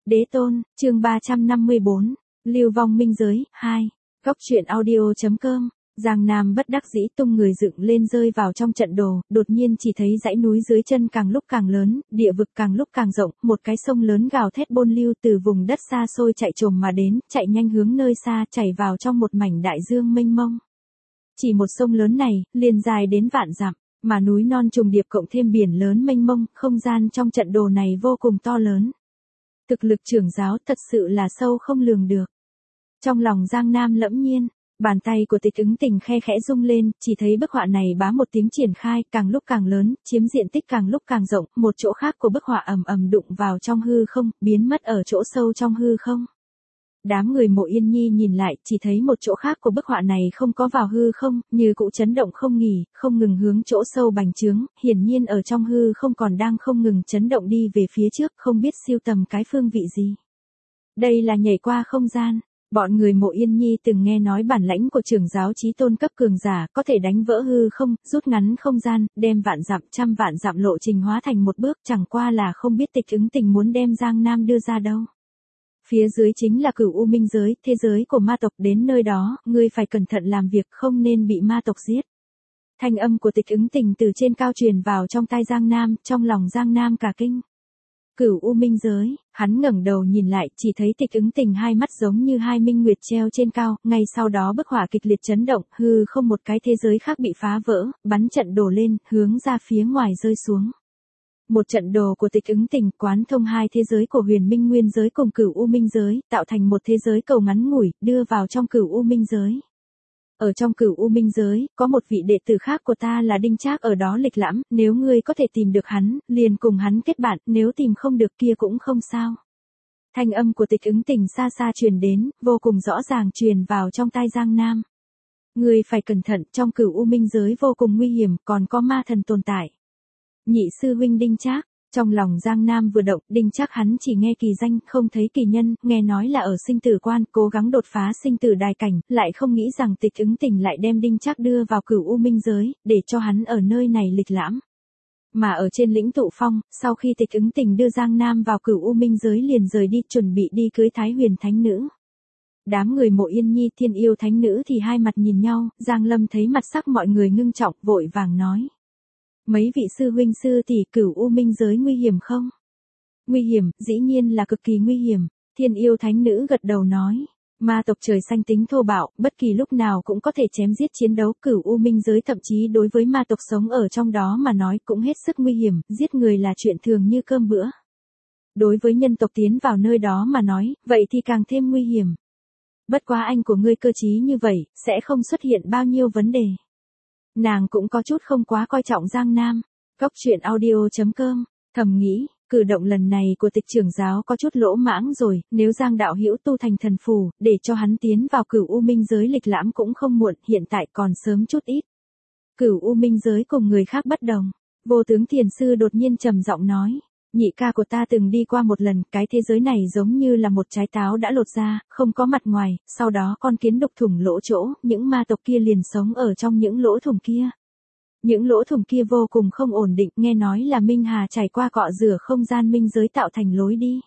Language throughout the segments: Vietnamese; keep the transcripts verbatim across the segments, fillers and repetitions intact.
Đế tôn, chương ba trăm năm mươi bốn, Lưu vong minh giới, hai. Góc truyện audio.com. Giang Nam bất đắc dĩ tung người dựng lên rơi vào trong trận đồ, đột nhiên chỉ thấy dãy núi dưới chân càng lúc càng lớn, địa vực càng lúc càng rộng, một cái sông lớn gào thét bôn lưu từ vùng đất xa xôi chạy trồm mà đến, chạy nhanh hướng nơi xa, chảy vào trong một mảnh đại dương mênh mông. Chỉ một sông lớn này, liền dài đến vạn dặm, mà núi non trùng điệp cộng thêm biển lớn mênh mông, không gian trong trận đồ này vô cùng to lớn. Thực lực trưởng giáo thật sự là sâu không lường được. Trong lòng Giang Nam lẫm nhiên, bàn tay của Tịch Ứng Tình khe khẽ rung lên, chỉ thấy bức họa này bá một tiếng triển khai, càng lúc càng lớn, chiếm diện tích càng lúc càng rộng, một chỗ khác của bức họa ầm ầm đụng vào trong hư không, biến mất ở chỗ sâu trong hư không. Đám người Mộ Yên Nhi nhìn lại, chỉ thấy một chỗ khác của bức họa này không có vào hư không, như cụ chấn động không nghỉ, không ngừng hướng chỗ sâu bành trướng, hiển nhiên ở trong hư không còn đang không ngừng chấn động đi về phía trước, không biết siêu tầm cái phương vị gì. Đây là nhảy qua không gian. Bọn người Mộ Yên Nhi từng nghe nói bản lãnh của trưởng giáo chí tôn cấp cường giả có thể đánh vỡ hư không, rút ngắn không gian, đem vạn dặm trăm vạn dặm lộ trình hóa thành một bước, chẳng qua là không biết Tịch Ứng Tình muốn đem Giang Nam đưa ra đâu. Phía dưới chính là Cửu U Minh giới, thế giới của ma tộc, đến nơi đó, ngươi phải cẩn thận làm việc, không nên bị ma tộc giết. Thanh âm của Tịch Ứng Tình từ trên cao truyền vào trong tai Giang Nam, trong lòng Giang Nam cả kinh. Cửu U Minh giới, hắn ngẩng đầu nhìn lại, chỉ thấy Tịch Ứng Tình hai mắt giống như hai minh nguyệt treo trên cao, ngay sau đó bức họa kịch liệt chấn động, hư không một cái thế giới khác bị phá vỡ, bắn trận đồ lên, hướng ra phía ngoài rơi xuống. Một trận đồ của Tịch Ứng Tình quán thông hai thế giới của Huyền Minh Nguyên giới cùng Cửu U Minh giới, tạo thành một thế giới cầu ngắn ngủi, đưa vào trong Cửu U Minh giới. Ở trong Cửu U Minh giới, có một vị đệ tử khác của ta là Đinh Trác ở đó lịch lãm, nếu ngươi có thể tìm được hắn, liền cùng hắn kết bạn, nếu tìm không được kia cũng không sao. Thanh âm của Tịch Ứng Tình xa xa truyền đến, vô cùng rõ ràng truyền vào trong tai Giang Nam. Ngươi phải cẩn thận, trong Cửu U Minh giới vô cùng nguy hiểm, còn có ma thần tồn tại. Nhị sư huynh Đinh Trác. Trong lòng Giang Nam vừa động, Đinh Trác hắn chỉ nghe kỳ danh, không thấy kỳ nhân, nghe nói là ở sinh tử quan, cố gắng đột phá sinh tử đài cảnh, lại không nghĩ rằng Tịch Ứng Tình lại đem Đinh Trác đưa vào Cửu U Minh giới, để cho hắn ở nơi này lịch lãm. Mà ở trên lĩnh Tụ Phong, sau khi Tịch Ứng Tình đưa Giang Nam vào Cửu U Minh giới liền rời đi, chuẩn bị đi cưới Thái Huyền Thánh Nữ. Đám người Mộ Yên Nhi Thiên Yêu Thánh Nữ thì hai mặt nhìn nhau, Giang Lâm thấy mặt sắc mọi người ngưng trọng, vội vàng nói. Mấy vị sư huynh sư tỷ, Cửu U Minh giới nguy hiểm không? Nguy hiểm, dĩ nhiên là cực kỳ nguy hiểm. Thiên Yêu Thánh Nữ gật đầu nói. Ma tộc trời xanh tính thô bạo, bất kỳ lúc nào cũng có thể chém giết chiến đấu. Cửu U Minh giới thậm chí đối với ma tộc sống ở trong đó mà nói cũng hết sức nguy hiểm, giết người là chuyện thường như cơm bữa. Đối với nhân tộc tiến vào nơi đó mà nói, vậy thì càng thêm nguy hiểm. Bất quá anh của ngươi cơ trí như vậy, sẽ không xuất hiện bao nhiêu vấn đề. Nàng cũng có chút không quá coi trọng Giang Nam. Góc truyện audio.com, thầm nghĩ, cử động lần này của Tịch trưởng giáo có chút lỗ mãng rồi, nếu Giang đạo hữu tu thành thần phù, để cho hắn tiến vào Cửu U Minh giới lịch lãm cũng không muộn, hiện tại còn sớm chút ít. Cửu U Minh giới cùng người khác bất đồng. Vô tướng thiền sư đột nhiên trầm giọng nói. Nhị ca của ta từng đi qua một lần, cái thế giới này giống như là một trái táo đã lột ra, không có mặt ngoài, sau đó con kiến đục thủng lỗ chỗ, những ma tộc kia liền sống ở trong những lỗ thủng kia. Những lỗ thủng kia vô cùng không ổn định, nghe nói là Minh Hà trải qua cọ rửa không gian minh giới tạo thành lối đi.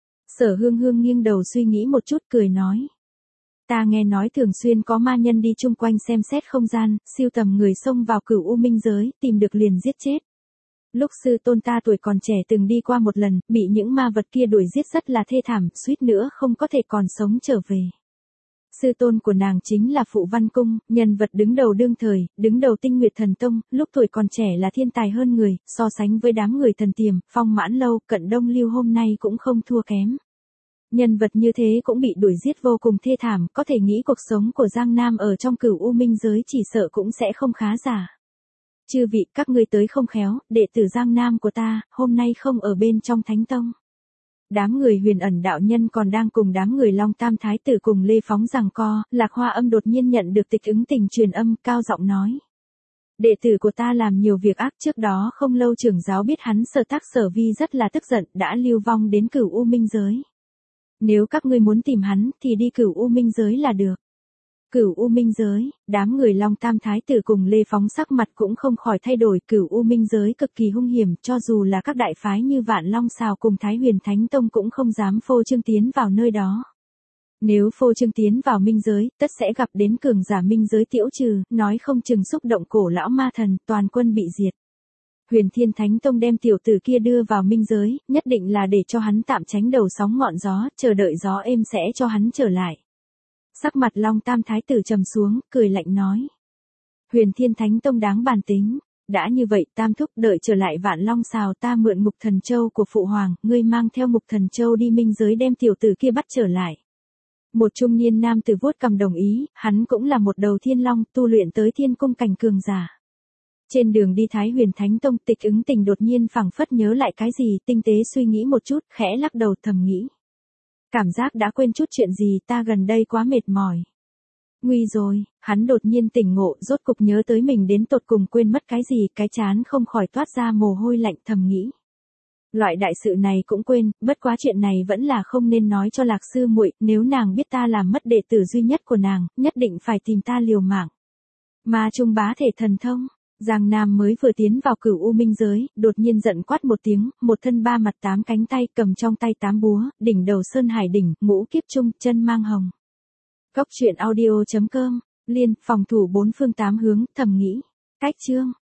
Sở Hương Hương nghiêng đầu suy nghĩ một chút cười nói. Ta nghe nói thường xuyên có ma nhân đi chung quanh xem xét không gian, siêu tầm người xông vào Cửu U Minh giới, tìm được liền giết chết. Lúc sư tôn ta tuổi còn trẻ từng đi qua một lần, bị những ma vật kia đuổi giết rất là thê thảm, suýt nữa không có thể còn sống trở về. Sư tôn của nàng chính là Phụ Văn Cung, nhân vật đứng đầu đương thời, đứng đầu Tinh Nguyệt Thần Tông, lúc tuổi còn trẻ là thiên tài hơn người, so sánh với đám người thần tiềm, Phong Mãn Lâu, Cận Đông Lưu hôm nay cũng không thua kém. Nhân vật như thế cũng bị đuổi giết vô cùng thê thảm, có thể nghĩ cuộc sống của Giang Nam ở trong Cửu U Minh giới chỉ sợ cũng sẽ không khá giả. Chư vị, các ngươi tới không khéo, đệ tử Giang Nam của ta, hôm nay không ở bên trong Thánh Tông. Đám người Huyền Ẩn đạo nhân còn đang cùng đám người Long Tam Thái tử cùng Lê Phóng giằng co, Lạc Hoa Âm đột nhiên nhận được Tịch Ứng Tình truyền âm, cao giọng nói. Đệ tử của ta làm nhiều việc ác, trước đó không lâu trưởng giáo biết hắn sở tác sở vi rất là tức giận, đã lưu vong đến Cửu U Minh giới. Nếu các ngươi muốn tìm hắn, thì đi Cửu U Minh giới là được. Cửu U Minh Giới, đám người Long Tam Thái tử cùng Lê Phóng sắc mặt cũng không khỏi thay đổi. Cửu U Minh Giới cực kỳ hung hiểm, cho dù là các đại phái như Vạn Long Sào cùng Thái Huyền Thánh Tông cũng không dám phô trương tiến vào nơi đó. Nếu phô trương tiến vào minh giới, tất sẽ gặp đến cường giả minh giới tiễu trừ, nói không chừng xúc động cổ lão ma thần, toàn quân bị diệt. Huyền Thiên Thánh Tông đem tiểu tử kia đưa vào minh giới, nhất định là để cho hắn tạm tránh đầu sóng ngọn gió, chờ đợi gió êm sẽ cho hắn trở lại. Sắc mặt Long Tam Thái tử trầm xuống, cười lạnh nói. Huyền Thiên Thánh Tông đáng bàn tính. Đã như vậy, Tam thúc, đợi trở lại Vạn Long Sào ta mượn Ngục Thần Châu của Phụ Hoàng, ngươi mang theo Ngục Thần Châu đi minh giới đem tiểu tử kia bắt trở lại. Một trung niên nam tử vuốt cằm đồng ý, hắn cũng là một đầu thiên long, tu luyện tới thiên cung cảnh cường giả. Trên đường đi Thái Huyền Thánh Tông, Tịch Ứng Tình đột nhiên phảng phất nhớ lại cái gì, tinh tế suy nghĩ một chút, khẽ lắc đầu thầm nghĩ. Cảm giác đã quên chút chuyện gì, ta gần đây quá mệt mỏi. Nguy rồi, hắn đột nhiên tỉnh ngộ, rốt cục nhớ tới mình đến tột cùng quên mất cái gì, cái chán không khỏi toát ra mồ hôi lạnh, thầm nghĩ. Loại đại sự này cũng quên, bất quá chuyện này vẫn là không nên nói cho Lạc sư muội, nếu nàng biết ta làm mất đệ tử duy nhất của nàng, nhất định phải tìm ta liều mạng. Ma Trung bá thể thần thông, Giang Nam mới vừa tiến vào Cửu U Minh Giới, đột nhiên giận quát một tiếng, một thân ba mặt tám cánh tay, cầm trong tay tám búa, đỉnh đầu sơn hải đỉnh, ngũ kiếp trung, chân mang hồng. Cốc truyện audio chấm com, liên, phòng thủ bốn phương tám hướng, thầm nghĩ. Cách chương